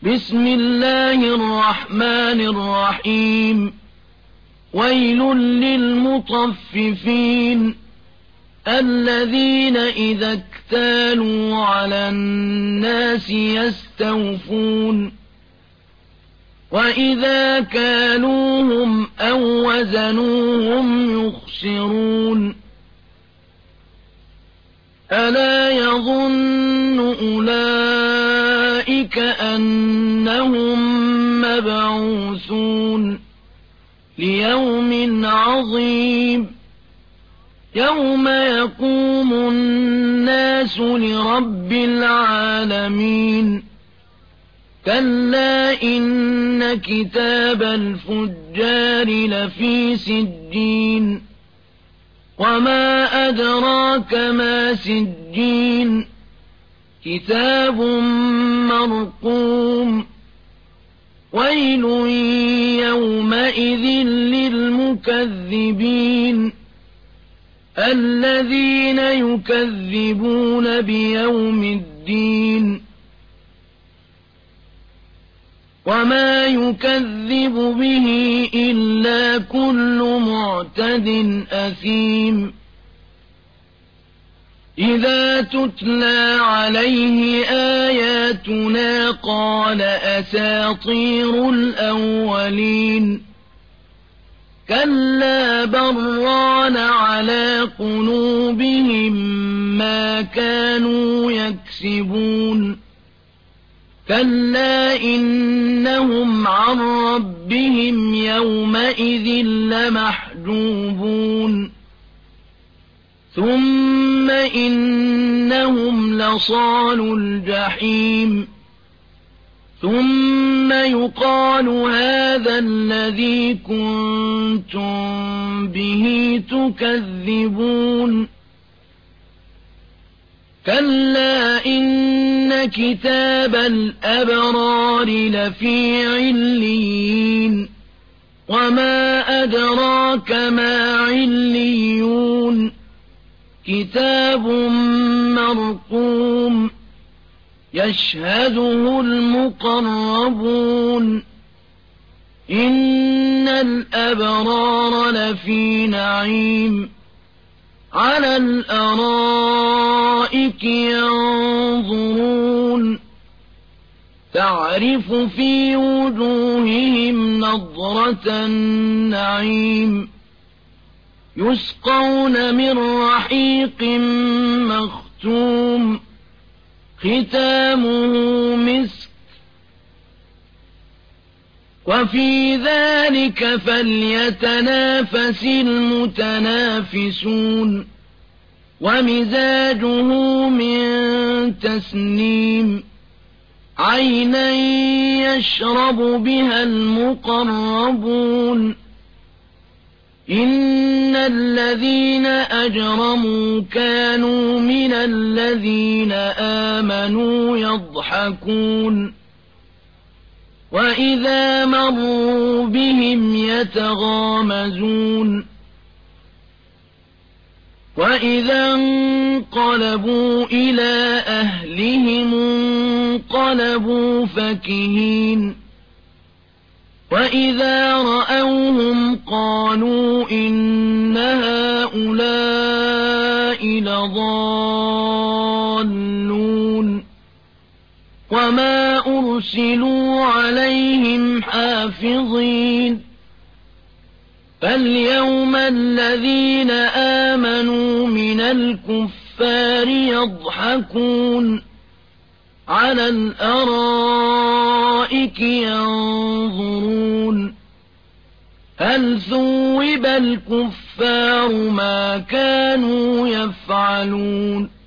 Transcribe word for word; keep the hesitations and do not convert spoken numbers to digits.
بسم الله الرحمن الرحيم ويل للمطففين الذين إذا اكتالوا على الناس يستوفون وإذا كالوهم أو وزنوهم يخسرون ألا يظن أولئك أنهم مبعوثون ليوم عظيم يوم يقوم الناس لرب العالمين كلا إن كتاب الفجار لفي سجين وما أدراك ما سجين كتاب مرقوم ويل يومئذ للمكذبين الذين يكذبون بيوم الدين وما يكذب به إلا كل معتد أثيم إذا تتلى عليه آياتنا قال أساطير الأولين كلا بران على قلوبهم ما كانوا يكسبون كلا إنهم عن ربهم يومئذ لمحجوبون ثم إنهم لصالو الجحيم ثم يقال هذا الذي كنتم به تكذبون كلا إن كتاب الأبرار لفي عليين وما أدراك ما عليون كتاب مرقوم يشهده المقربون إن الأبرار لفي نعيم على الأرائك ينظرون تعرف في وجوههم نضرة النعيم يسقون من رحيق مختوم ختامه مسك وفي ذلك فليتنافس المتنافسون ومزاجه من تسنيم عينا يشرب بها المقربون إن الذين أجرموا كانوا من الذين آمنوا يضحكون وإذا مروا بهم يتغامزون وإذا انقلبوا إلى أهلهم انقلبوا فكهين وإذا رأوهم قالوا إن هؤلاء لضالون وما أرسلوا عليهم حافظين فاليوم الذين آمنوا من الكفار يضحكون على الأرائك ينظرون هل ثوب الكفار ما كانوا يفعلون